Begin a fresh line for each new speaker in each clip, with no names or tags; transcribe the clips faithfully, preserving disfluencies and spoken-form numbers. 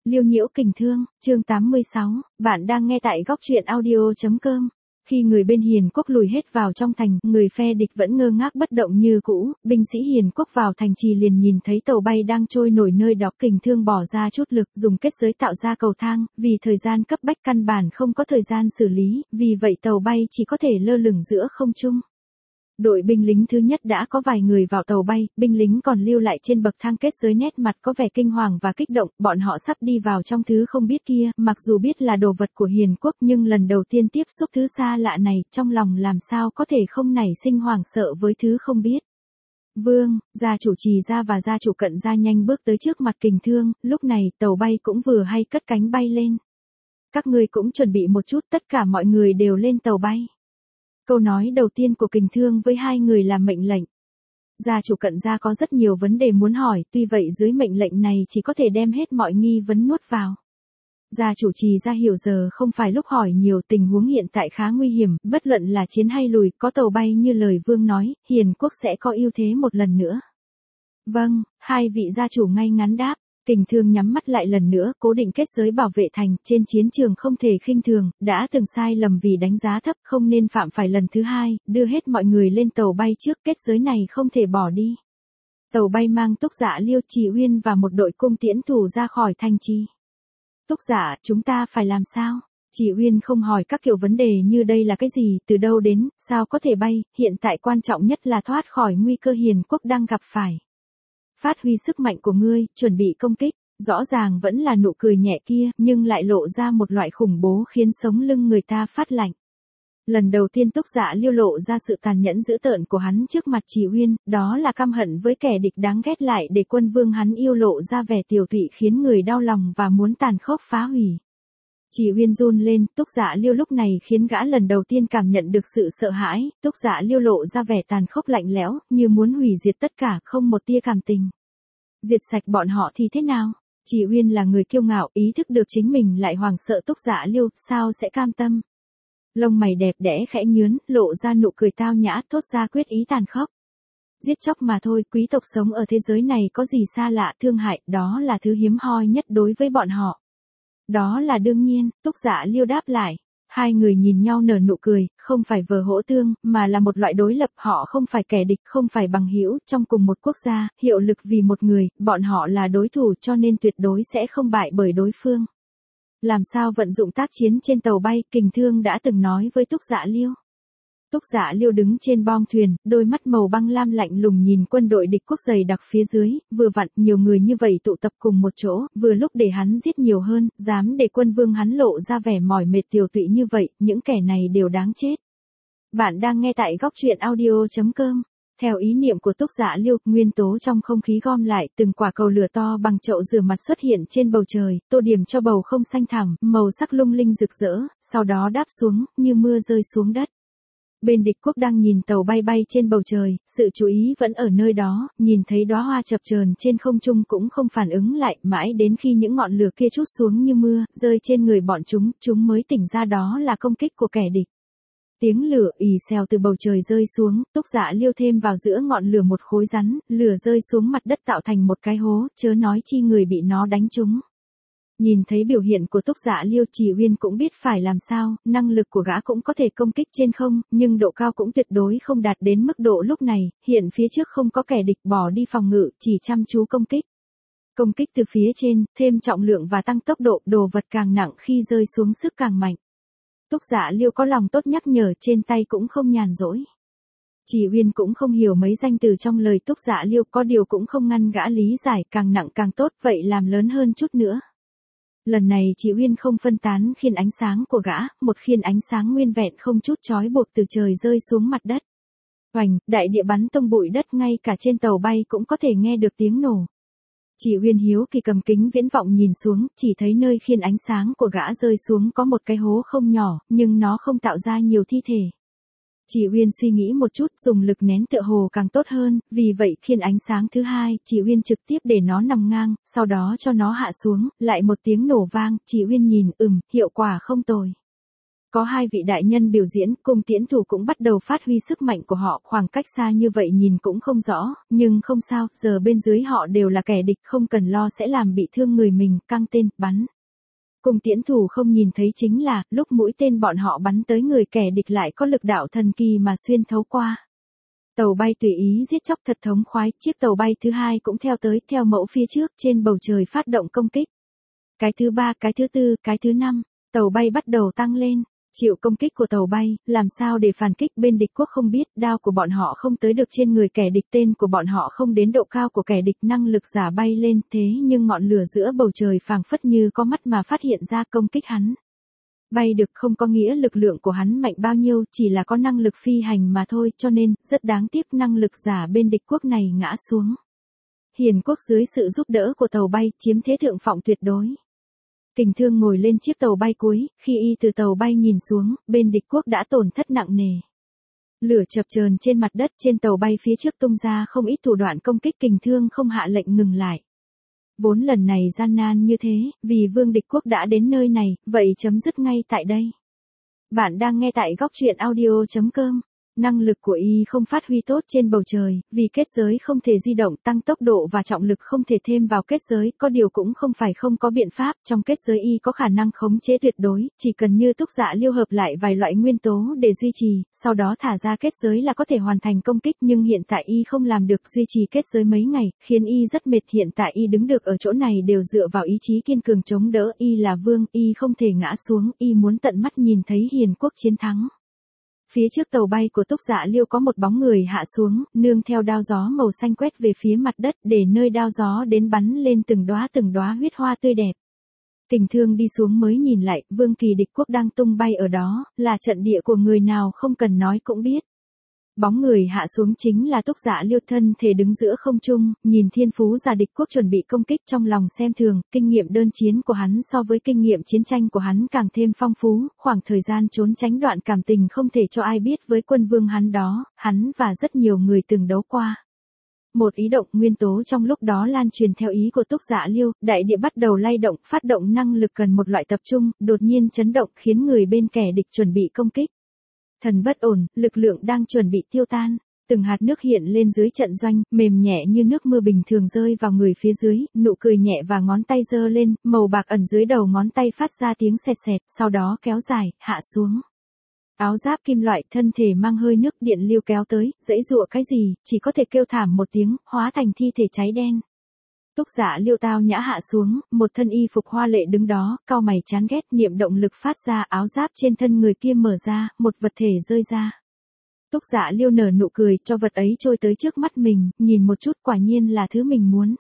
Liêu nhiễu kình thương, chương tám mươi sáu, bạn đang nghe tại góc truyện audio.com. Khi người bên Hiền Quốc lùi hết vào trong thành, người phe địch vẫn ngơ ngác bất động như cũ, binh sĩ Hiền Quốc vào thành trì liền nhìn thấy tàu bay đang trôi nổi nơi đó, kình thương bỏ ra chút lực dùng kết giới tạo ra cầu thang, vì thời gian cấp bách căn bản không có thời gian xử lý, vì vậy tàu bay chỉ có thể lơ lửng giữa không trung. Đội binh lính thứ nhất đã có vài người vào tàu bay, binh lính còn lưu lại trên bậc thang kết giới nét mặt có vẻ kinh hoàng và kích động, bọn họ sắp đi vào trong thứ không biết kia, mặc dù biết là đồ vật của Hiền Quốc nhưng lần đầu tiên tiếp xúc thứ xa lạ này, trong lòng làm sao có thể không nảy sinh hoảng sợ với thứ không biết. Vương, gia chủ Trì gia và gia chủ Cận gia nhanh bước tới trước mặt kình thương, lúc này tàu bay cũng vừa hay cất cánh bay lên. Các ngươi cũng chuẩn bị một chút, tất cả mọi người đều lên tàu bay. Câu nói đầu tiên của kình thương với hai người là mệnh lệnh. Gia chủ Cận gia có rất nhiều vấn đề muốn hỏi, tuy vậy dưới mệnh lệnh này chỉ có thể đem hết mọi nghi vấn nuốt vào. Gia chủ Trì gia hiểu giờ không phải lúc hỏi nhiều, tình huống hiện tại khá nguy hiểm, bất luận là chiến hay lùi, có tàu bay như lời Vương nói, Hiền Quốc sẽ có ưu thế một lần nữa. Vâng, hai vị gia chủ ngay ngắn đáp. Kình thương nhắm mắt lại lần nữa, cố định kết giới bảo vệ thành, trên chiến trường không thể khinh thường, đã từng sai lầm vì đánh giá thấp, không nên phạm phải lần thứ hai, đưa hết mọi người lên tàu bay trước, kết giới này không thể bỏ đi. Tàu bay mang Túc Dạ Liêu, Trì Uyên và một đội cung tiễn thủ ra khỏi thành trì. Túc Dạ, chúng ta phải làm sao? Trì Uyên không hỏi các kiểu vấn đề như đây là cái gì, từ đâu đến, sao có thể bay, hiện tại quan trọng nhất là thoát khỏi nguy cơ Hiền Quốc đang gặp phải. Phát huy sức mạnh của ngươi, chuẩn bị công kích, rõ ràng vẫn là nụ cười nhẹ kia, nhưng lại lộ ra một loại khủng bố khiến sống lưng người ta phát lạnh. Lần đầu tiên Túc Dạ Liêu lộ ra sự tàn nhẫn dữ tợn của hắn trước mặt Trì Uyên, đó là căm hận với kẻ địch đáng ghét lại để quân vương hắn yêu lộ ra vẻ tiều tụy khiến người đau lòng và muốn tàn khốc phá hủy. Trì Uyên run lên, Túc Dạ Liêu lúc này khiến gã lần đầu tiên cảm nhận được sự sợ hãi, Túc Dạ Liêu lộ ra vẻ tàn khốc lạnh lẽo, như muốn hủy diệt tất cả, không một tia cảm tình. Diệt sạch bọn họ thì thế nào? Trì Uyên là người kiêu ngạo, ý thức được chính mình lại hoảng sợ Túc Dạ Liêu, sao sẽ cam tâm? Lông mày đẹp đẽ khẽ nhướn, lộ ra nụ cười tao nhã, thốt ra quyết ý tàn khốc. Giết chóc mà thôi, quý tộc sống ở thế giới này có gì xa lạ, thương hại, đó là thứ hiếm hoi nhất đối với bọn họ. Đó là đương nhiên, Túc Dạ Liêu đáp lại. Hai người nhìn nhau nở nụ cười, không phải vờ hỗ tương, mà là một loại đối lập, họ không phải kẻ địch, không phải bằng hữu, trong cùng một quốc gia, hiệu lực vì một người, bọn họ là đối thủ cho nên tuyệt đối sẽ không bại bởi đối phương. Làm sao vận dụng tác chiến trên tàu bay, kình thương đã từng nói với Túc Dạ Liêu. Túc Dạ Liêu đứng trên bong thuyền, đôi mắt màu băng lam lạnh lùng nhìn quân đội địch quốc dày đặc phía dưới, vừa vặn nhiều người như vậy tụ tập cùng một chỗ, vừa lúc để hắn giết nhiều hơn, dám để quân vương hắn lộ ra vẻ mỏi mệt tiều tụy như vậy, những kẻ này đều đáng chết. Bạn đang nghe tại góc truyện audio.com. Theo ý niệm của Túc Dạ Liêu, nguyên tố trong không khí gom lại, từng quả cầu lửa to bằng chậu rửa mặt xuất hiện trên bầu trời, tô điểm cho bầu không xanh thẳm, màu sắc lung linh rực rỡ, sau đó đáp xuống, như mưa rơi xuống đất. Bên địch quốc đang nhìn tàu bay bay trên bầu trời, sự chú ý vẫn ở nơi đó, nhìn thấy đóa hoa chập chờn trên không trung cũng không phản ứng lại, mãi đến khi những ngọn lửa kia trút xuống như mưa, rơi trên người bọn chúng, chúng mới tỉnh ra đó là công kích của kẻ địch. Tiếng lửa ì xèo từ bầu trời rơi xuống, Túc Dạ Liêu thêm vào giữa ngọn lửa một khối rắn, lửa rơi xuống mặt đất tạo thành một cái hố, chớ nói chi người bị nó đánh trúng. Nhìn thấy biểu hiện của Túc Dạ Liêu, Trì Uyên cũng biết phải làm sao, năng lực của gã cũng có thể công kích trên không, nhưng độ cao cũng tuyệt đối không đạt đến mức độ lúc này, hiện phía trước không có kẻ địch bỏ đi phòng ngự, chỉ chăm chú công kích. Công kích từ phía trên, thêm trọng lượng và tăng tốc độ, đồ vật càng nặng khi rơi xuống sức càng mạnh. Túc Dạ Liêu có lòng tốt nhắc nhở, trên tay cũng không nhàn rỗi. Trì Uyên cũng không hiểu mấy danh từ trong lời Túc Dạ Liêu, có điều cũng không ngăn gã lý giải, càng nặng càng tốt, vậy làm lớn hơn chút nữa. Lần này Trì Uyên không phân tán khiên ánh sáng của gã, một khiên ánh sáng nguyên vẹn không chút trói buộc từ trời rơi xuống mặt đất. Oành, đại địa bắn tung bụi đất, ngay cả trên tàu bay cũng có thể nghe được tiếng nổ. Trì Uyên hiếu kỳ cầm kính viễn vọng nhìn xuống, chỉ thấy nơi khiên ánh sáng của gã rơi xuống có một cái hố không nhỏ, nhưng nó không tạo ra nhiều thi thể. Trì Uyên suy nghĩ một chút, dùng lực nén tựa hồ càng tốt hơn, vì vậy khiên ánh sáng thứ hai, Trì Uyên trực tiếp để nó nằm ngang, sau đó cho nó hạ xuống, lại một tiếng nổ vang, Trì Uyên nhìn, ừm, hiệu quả không tồi. Có hai vị đại nhân biểu diễn, cung tiễn thủ cũng bắt đầu phát huy sức mạnh của họ, khoảng cách xa như vậy nhìn cũng không rõ, nhưng không sao, giờ bên dưới họ đều là kẻ địch, không cần lo sẽ làm bị thương người mình, căng tên, bắn. Cung tiễn thủ không nhìn thấy chính là, lúc mũi tên bọn họ bắn tới người kẻ địch lại có lực đạo thần kỳ mà xuyên thấu qua. Tàu bay tùy ý giết chóc thật thống khoái, chiếc tàu bay thứ hai cũng theo tới, theo mẫu phía trước, trên bầu trời phát động công kích. Cái thứ ba, cái thứ tư, cái thứ năm, tàu bay bắt đầu tăng lên. Chịu công kích của tàu bay, làm sao để phản kích bên địch quốc không biết, đao của bọn họ không tới được trên người kẻ địch, tên của bọn họ không đến độ cao của kẻ địch, năng lực giả bay lên, thế nhưng ngọn lửa giữa bầu trời phảng phất như có mắt mà phát hiện ra công kích hắn. Bay được không có nghĩa lực lượng của hắn mạnh bao nhiêu, chỉ là có năng lực phi hành mà thôi, cho nên, rất đáng tiếc năng lực giả bên địch quốc này ngã xuống. Hiền quốc dưới sự giúp đỡ của tàu bay, chiếm thế thượng phong tuyệt đối. Kình Thương ngồi lên chiếc tàu bay cuối, khi y từ tàu bay nhìn xuống, bên địch quốc đã tổn thất nặng nề. Lửa chập chờn trên mặt đất, trên tàu bay phía trước tung ra không ít thủ đoạn công kích, Kình Thương không hạ lệnh ngừng lại. Vốn lần này gian nan như thế, vì vương địch quốc đã đến nơi này, vậy chấm dứt ngay tại đây. Bạn đang nghe tại góc truyện audio chấm com. Năng lực của y không phát huy tốt trên bầu trời, vì kết giới không thể di động, tăng tốc độ và trọng lực không thể thêm vào kết giới, có điều cũng không phải không có biện pháp, trong kết giới y có khả năng khống chế tuyệt đối, chỉ cần như Túc Dạ Liêu hợp lại vài loại nguyên tố để duy trì, sau đó thả ra kết giới là có thể hoàn thành công kích, nhưng hiện tại y không làm được duy trì kết giới mấy ngày, khiến y rất mệt, hiện tại y đứng được ở chỗ này đều dựa vào ý chí kiên cường chống đỡ, y là vương, y không thể ngã xuống, y muốn tận mắt nhìn thấy Hiền quốc chiến thắng. Phía trước tàu bay của Túc Dạ Liêu có một bóng người hạ xuống, nương theo đao gió màu xanh quét về phía mặt đất, để nơi đao gió đến bắn lên từng đóa từng đóa huyết hoa tươi đẹp. Kình Thương đi xuống mới nhìn lại, vương kỳ địch quốc đang tung bay ở đó, là trận địa của người nào không cần nói cũng biết. Bóng người hạ xuống chính là Túc Dạ Liêu, thân thể đứng giữa không trung, nhìn thiên phú giả địch quốc chuẩn bị công kích, trong lòng xem thường, kinh nghiệm đơn chiến của hắn so với kinh nghiệm chiến tranh của hắn càng thêm phong phú, khoảng thời gian trốn tránh đoạn cảm tình không thể cho ai biết với quân vương hắn đó, hắn và rất nhiều người từng đấu qua. Một ý động nguyên tố trong lúc đó lan truyền theo ý của Túc Dạ Liêu, đại địa bắt đầu lay động, phát động năng lực cần một loại tập trung, đột nhiên chấn động khiến người bên kẻ địch chuẩn bị công kích. Thần bất ổn, lực lượng đang chuẩn bị tiêu tan, từng hạt nước hiện lên dưới trận doanh, mềm nhẹ như nước mưa bình thường rơi vào người phía dưới, nụ cười nhẹ và ngón tay giơ lên, màu bạc ẩn dưới đầu ngón tay phát ra tiếng sẹt sẹt, sau đó kéo dài, hạ xuống. Áo giáp kim loại, thân thể mang hơi nước, điện lưu kéo tới, dãy dụa cái gì, chỉ có thể kêu thảm một tiếng, hóa thành thi thể cháy đen. Túc Dạ Liêu tao nhã hạ xuống, một thân y phục hoa lệ đứng đó, cau mày chán ghét, niệm động lực phát ra, áo giáp trên thân người kia mở ra, một vật thể rơi ra. Túc Dạ Liêu nở nụ cười, cho vật ấy trôi tới trước mắt mình, nhìn một chút, quả nhiên là thứ mình muốn.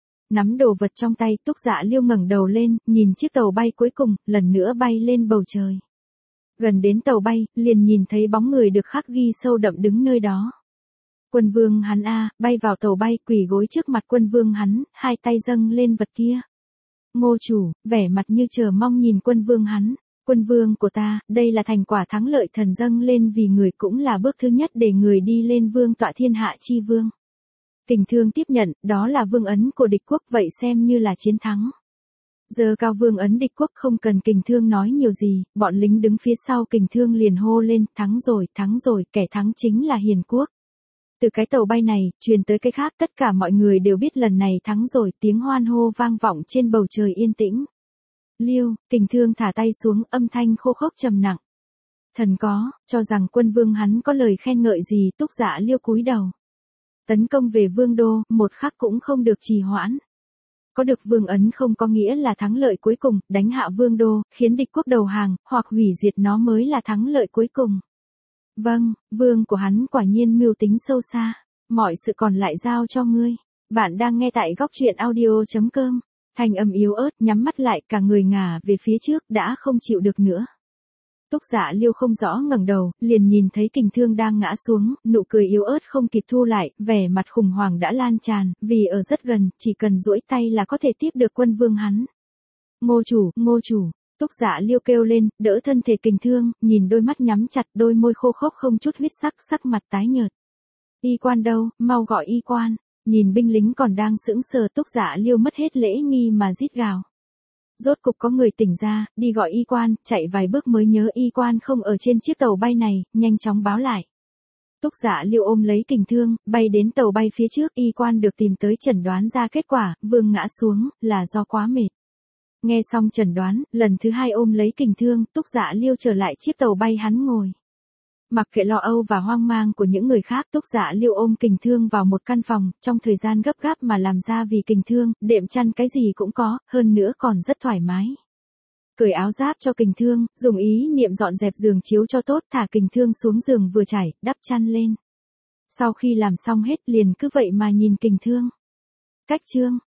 Nắm đồ vật trong tay, Túc Dạ Liêu ngẩng đầu lên, nhìn chiếc tàu bay cuối cùng, lần nữa bay lên bầu trời. Gần đến tàu bay, liền nhìn thấy bóng người được khắc ghi sâu đậm đứng nơi đó. Quân vương hắn a, bay vào tàu bay, quỳ gối trước mặt quân vương hắn, hai tay dâng lên vật kia. Ngô chủ, vẻ mặt như chờ mong nhìn quân vương hắn, quân vương của ta, đây là thành quả thắng lợi thần dâng lên vì người, cũng là bước thứ nhất để người đi lên vương tọa thiên hạ chi vương. Kình Thương tiếp nhận, đó là vương ấn của địch quốc, vậy xem như là chiến thắng. Giờ cao vương ấn địch quốc, không cần Kình Thương nói nhiều gì, bọn lính đứng phía sau Kình Thương liền hô lên, thắng rồi, thắng rồi, kẻ thắng chính là Hiền quốc. Từ cái tàu bay này, truyền tới cái khác, tất cả mọi người đều biết lần này thắng rồi, tiếng hoan hô vang vọng trên bầu trời yên tĩnh. Liêu, Kình Thương thả tay xuống, âm thanh khô khốc trầm nặng. Thần có, cho rằng quân vương hắn có lời khen ngợi gì, Túc Dạ Liêu cúi đầu. Tấn công về vương đô, một khắc cũng không được trì hoãn. Có được vương ấn không có nghĩa là thắng lợi cuối cùng, đánh hạ vương đô, khiến địch quốc đầu hàng, hoặc hủy diệt nó mới là thắng lợi cuối cùng. Vâng, vương của hắn quả nhiên mưu tính sâu xa, mọi sự còn lại giao cho ngươi. Bạn đang nghe tại góc truyện audio chấm com. Thanh âm yếu ớt, nhắm mắt lại, cả người ngả về phía trước, đã không chịu được nữa. Túc Dạ Liêu không rõ ngẩng đầu, liền nhìn thấy Kình Thương đang ngã xuống, nụ cười yếu ớt không kịp thu lại, vẻ mặt khủng hoảng đã lan tràn, vì ở rất gần, chỉ cần duỗi tay là có thể tiếp được quân vương hắn. Ngô chủ, ngô chủ. Túc Dạ Liêu kêu lên, đỡ thân thể Kình Thương, nhìn đôi mắt nhắm chặt, đôi môi khô khốc không chút huyết sắc, sắc mặt tái nhợt. Y quan đâu, mau gọi y quan. Nhìn binh lính còn đang sững sờ, Túc Dạ Liêu mất hết lễ nghi mà rít gào. Rốt cục có người tỉnh ra, đi gọi y quan, chạy vài bước mới nhớ y quan không ở trên chiếc tàu bay này, nhanh chóng báo lại. Túc Dạ Liêu ôm lấy kình thương, bay đến tàu bay phía trước, y quan được tìm tới chẩn đoán ra kết quả, vương ngã xuống, là do quá mệt. Nghe xong chẩn đoán, lần thứ hai ôm lấy kình thương, Túc Dạ Liêu trở lại chiếc tàu bay hắn ngồi. Mặc kệ lo âu và hoang mang của những người khác, Túc Dạ Liêu ôm kình thương vào một căn phòng, trong thời gian gấp gáp mà làm ra vì kình thương, đệm chăn cái gì cũng có, hơn nữa còn rất thoải mái. Cởi áo giáp cho kình thương, dùng ý niệm dọn dẹp giường chiếu cho tốt, thả kình thương xuống giường vừa trải, đắp chăn lên. Sau khi làm xong hết liền cứ vậy mà nhìn kình thương. Cách chương